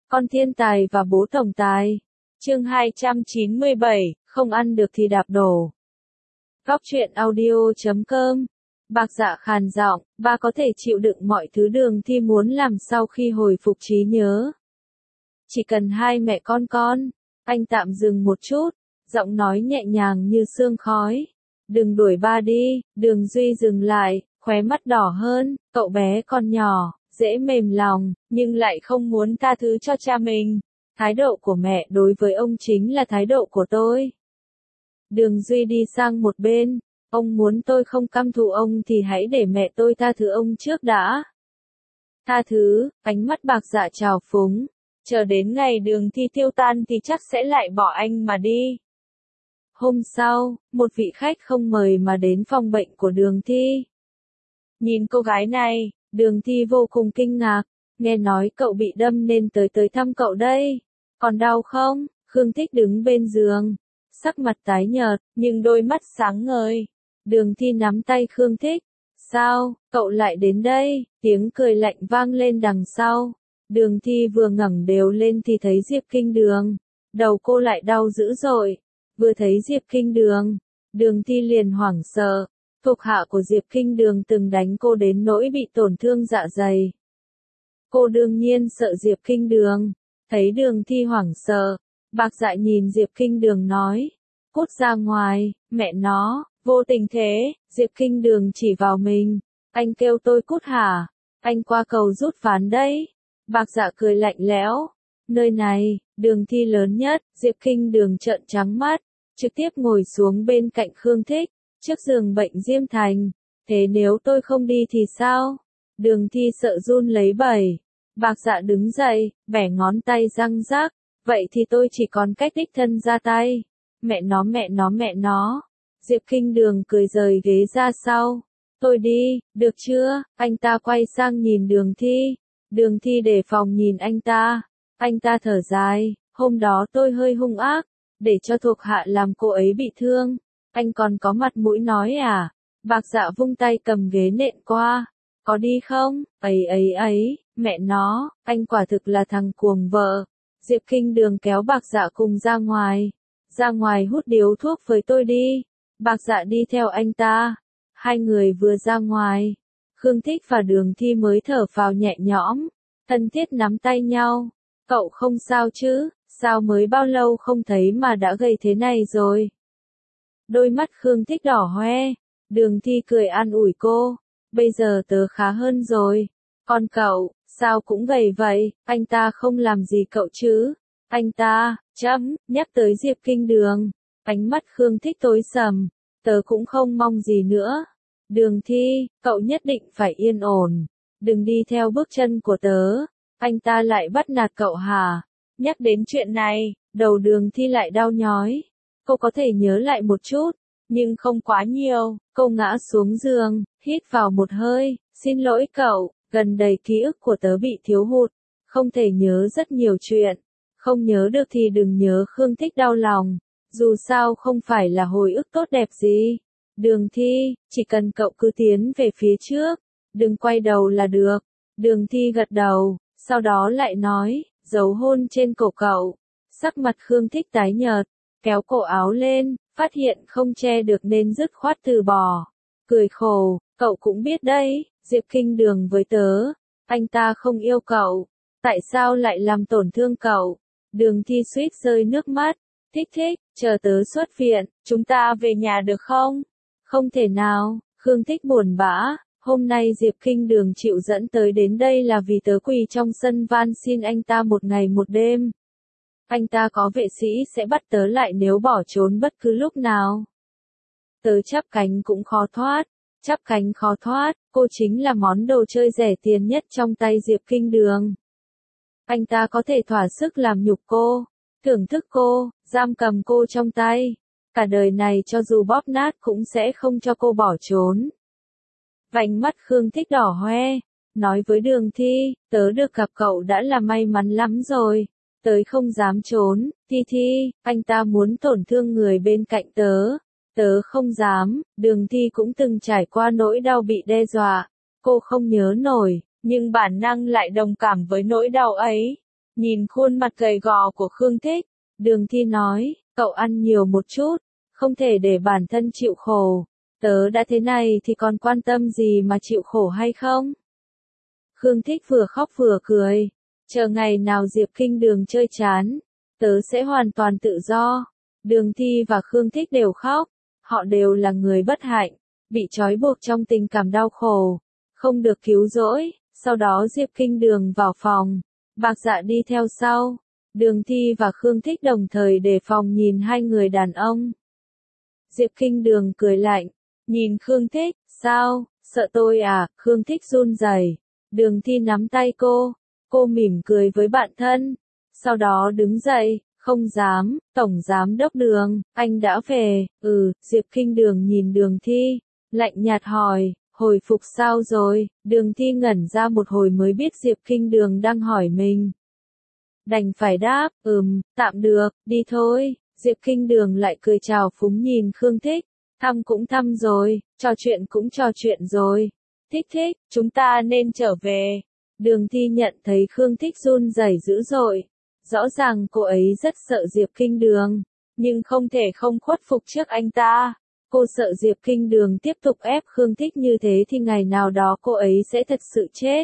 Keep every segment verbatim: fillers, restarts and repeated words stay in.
Con thiên tài và bố tổng tài. Chương hai trăm chín mươi bảy, không ăn được thì đạp đổ. Góc truyện audio chấm com. Bạc Dạ khàn giọng, ba có thể chịu đựng mọi thứ Đường Thi muốn làm sau khi hồi phục trí nhớ. Chỉ cần hai mẹ con con. Anh tạm dừng một chút, giọng nói nhẹ nhàng như sương khói. Đừng đuổi ba đi. Đường Duy dừng lại, khóe mắt đỏ hơn, cậu bé còn nhỏ, dễ mềm lòng, nhưng lại không muốn tha thứ cho cha mình. Thái độ của mẹ đối với ông chính là thái độ của tôi. Đường Duy đi sang một bên, ông muốn tôi không căm thù ông thì hãy để mẹ tôi tha thứ ông trước đã. Tha thứ, ánh mắt Bạc Dạ trào phúng, chờ đến ngày Đường Thi tiêu tan thì chắc sẽ lại bỏ anh mà đi. Hôm sau, một vị khách không mời mà đến phòng bệnh của Đường Thi. Nhìn cô gái này, Đường Thi vô cùng kinh ngạc, nghe nói cậu bị đâm nên tới tới thăm cậu đây. Còn đau không? Khương Thích đứng bên giường, sắc mặt tái nhợt, nhưng đôi mắt sáng ngời. Đường Thi nắm tay Khương Thích. Sao, cậu lại đến đây? Tiếng cười lạnh vang lên đằng sau. Đường Thi vừa ngẩng đều lên thì thấy Diệp Kinh Đường. Đầu cô lại đau dữ dội. Vừa thấy Diệp Kinh Đường, Đường Thi liền hoảng sợ. Thuộc hạ của Diệp Kinh Đường từng đánh cô đến nỗi bị tổn thương dạ dày. Cô đương nhiên sợ Diệp Kinh Đường. Thấy Đường Thi hoảng sợ, Bạc Dạ nhìn Diệp Kinh Đường nói, cút ra ngoài, mẹ nó, vô tình thế. Diệp Kinh Đường chỉ vào mình, anh kêu tôi cút hả? Anh qua cầu rút ván đấy. Bạc Dạ cười lạnh lẽo, nơi này, Đường Thi lớn nhất. Diệp Kinh Đường trợn trắng mắt, trực tiếp ngồi xuống bên cạnh Khương Thích, trước giường bệnh Diêm Thành. Thế nếu tôi không đi thì sao? Đường Thi sợ run lấy bẩy. Bạc Dạ đứng dậy, bẻ ngón tay răng rác, vậy thì tôi chỉ còn cách đích thân ra tay. Mẹ nó mẹ nó mẹ nó. Diệp Kinh Đường cười rời ghế ra sau. Tôi đi, được chưa? Anh ta quay sang nhìn Đường Thi. Đường Thi đề phòng nhìn anh ta. Anh ta thở dài, hôm đó tôi hơi hung ác, để cho thuộc hạ làm cô ấy bị thương. Anh còn có mặt mũi nói à? Bạc Dạ vung tay cầm ghế nện qua. Có đi không? Ấy ấy ấy, mẹ nó, anh quả thực là thằng cuồng vợ. Diệp Kinh Đường kéo Bạc Dạ cùng ra ngoài. Ra ngoài hút điếu thuốc với tôi đi. Bạc Dạ đi theo anh ta. Hai người vừa ra ngoài, Khương Thích và Đường Thi mới thở phào nhẹ nhõm, thân thiết nắm tay nhau. Cậu không sao chứ? Sao mới bao lâu không thấy mà đã gầy thế này rồi? Đôi mắt Khương Thích đỏ hoe. Đường Thi cười an ủi cô. Bây giờ tớ khá hơn rồi. Còn cậu, sao cũng gầy vậy? Anh ta không làm gì cậu chứ? Anh ta, chấm, nhắc tới Diệp Kinh Đường. Ánh mắt Khương Thích tối sầm. Tớ cũng không mong gì nữa. Đường Thi, cậu nhất định phải yên ổn. Đừng đi theo bước chân của tớ. Anh ta lại bắt nạt cậu hả? Nhắc đến chuyện này, đầu Đường Thi lại đau nhói. Cô có thể nhớ lại một chút, nhưng không quá nhiều. Cô ngã xuống giường, hít vào một hơi. Xin lỗi cậu, gần đây ký ức của tớ bị thiếu hụt, không thể nhớ rất nhiều chuyện. Không nhớ được thì đừng nhớ. Khương Thích đau lòng. Dù sao không phải là hồi ức tốt đẹp gì. Đường Thi, chỉ cần cậu cứ tiến về phía trước, đừng quay đầu là được. Đường Thi gật đầu, sau đó lại nói, dấu hôn trên cổ cậu. Sắc mặt Khương Thích tái nhợt, kéo cổ áo lên, phát hiện không che được nên dứt khoát từ bỏ. Cười khổ, cậu cũng biết đấy, Diệp Kinh Đường với tớ, anh ta không yêu cậu, tại sao lại làm tổn thương cậu? Đường Thi suýt rơi nước mắt. Thích Thích, chờ tớ xuất viện, chúng ta về nhà được không? Không thể nào. Khương Thích buồn bã, hôm nay Diệp Kinh Đường chịu dẫn tới đến đây là vì tớ quỳ trong sân van xin anh ta một ngày một đêm. Anh ta có vệ sĩ sẽ bắt tớ lại nếu bỏ trốn bất cứ lúc nào. Tớ chắp cánh cũng khó thoát, chắp cánh khó thoát, cô chính là món đồ chơi rẻ tiền nhất trong tay Diệp Kinh Đường. Anh ta có thể thỏa sức làm nhục cô, thưởng thức cô, giam cầm cô trong tay. Cả đời này cho dù bóp nát cũng sẽ không cho cô bỏ trốn. Vành mắt Khương Thích đỏ hoe, nói với Đường Thi, tớ được gặp cậu đã là may mắn lắm rồi. Tớ không dám trốn. Thi Thi, anh ta muốn tổn thương người bên cạnh tớ. Tớ không dám. Đường Thi cũng từng trải qua nỗi đau bị đe dọa. Cô không nhớ nổi, nhưng bản năng lại đồng cảm với nỗi đau ấy. Nhìn khuôn mặt gầy gò của Khương Thích, Đường Thi nói, cậu ăn nhiều một chút, không thể để bản thân chịu khổ. Tớ đã thế này thì còn quan tâm gì mà chịu khổ hay không? Khương Thích vừa khóc vừa cười, chờ ngày nào Diệp Kinh Đường chơi chán, tớ sẽ hoàn toàn tự do. Đường Thi và Khương Thích đều khóc, họ đều là người bất hạnh, bị trói buộc trong tình cảm đau khổ, không được cứu rỗi. Sau đó Diệp Kinh Đường vào phòng, Bạc Dạ đi theo sau. Đường Thi và Khương Thích đồng thời đề phòng nhìn hai người đàn ông. Diệp Kinh Đường cười lạnh, nhìn Khương Thích, sao, sợ tôi à? Khương Thích run rẩy. Đường Thi nắm tay cô, cô mỉm cười với bạn thân, sau đó đứng dậy, không dám, Tổng Giám Đốc Đường, anh đã về, ừ, Diệp Kinh Đường nhìn Đường Thi, lạnh nhạt hỏi, hồi phục sao rồi? Đường Thi ngẩn ra một hồi mới biết Diệp Kinh Đường đang hỏi mình. Đành phải đáp, ừm, tạm được, đi thôi. Diệp Kinh Đường lại cười chào phúng nhìn Khương Thích, thăm cũng thăm rồi, trò chuyện cũng trò chuyện rồi. Thích thích, chúng ta nên trở về. Đường Thi nhận thấy Khương Thích run rẩy dữ dội. Rõ ràng cô ấy rất sợ Diệp Kinh Đường, nhưng không thể không khuất phục trước anh ta. Cô sợ Diệp Kinh Đường tiếp tục ép Khương Thích như thế thì ngày nào đó cô ấy sẽ thật sự chết.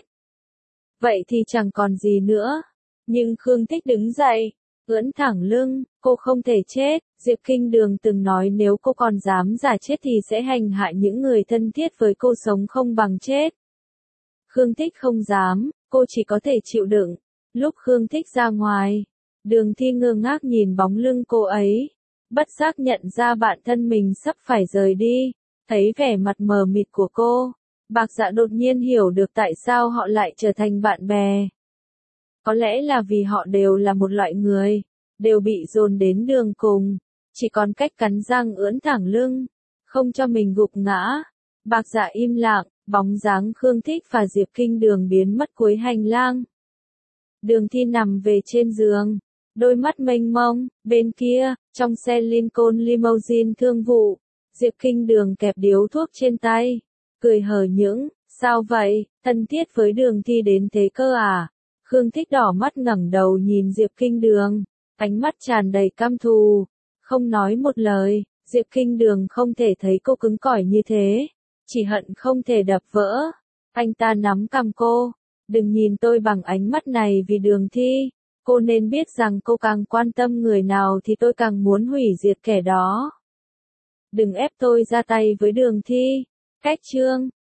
Vậy thì chẳng còn gì nữa. Nhưng Khương Thích đứng dậy, ưỡn thẳng lưng, cô không thể chết. Diệp Kinh Đường từng nói nếu cô còn dám giả chết thì sẽ hành hạ những người thân thiết với cô sống không bằng chết. Khương Thích không dám, cô chỉ có thể chịu đựng. Lúc Khương Thích ra ngoài, Đường Thi ngơ ngác nhìn bóng lưng cô ấy, bất giác nhận ra bản thân mình sắp phải rời đi. Thấy vẻ mặt mờ mịt của cô, Bạc Dạ đột nhiên hiểu được tại sao họ lại trở thành bạn bè. Có lẽ là vì họ đều là một loại người, đều bị dồn đến đường cùng, chỉ còn cách cắn răng ưỡn thẳng lưng, không cho mình gục ngã. Bạc Dạ im lặng, bóng dáng Khương Thích và Diệp Kinh Đường biến mất cuối hành lang. Đường Thi nằm về trên giường, đôi mắt mênh mông. Bên kia, trong xe Lincoln limousine thương vụ, Diệp Kinh Đường kẹp điếu thuốc trên tay, cười hờ hững, sao vậy, thân thiết với Đường Thi đến thế cơ à? Khương Thích đỏ mắt ngẩng đầu nhìn Diệp Kinh Đường, ánh mắt tràn đầy căm thù, không nói một lời. Diệp Kinh Đường không thể thấy cô cứng cỏi như thế, chỉ hận không thể đập vỡ. Anh ta nắm cằm cô, đừng nhìn tôi bằng ánh mắt này vì Đường Thi, cô nên biết rằng cô càng quan tâm người nào thì tôi càng muốn hủy diệt kẻ đó. Đừng ép tôi ra tay với Đường Thi. Cách chương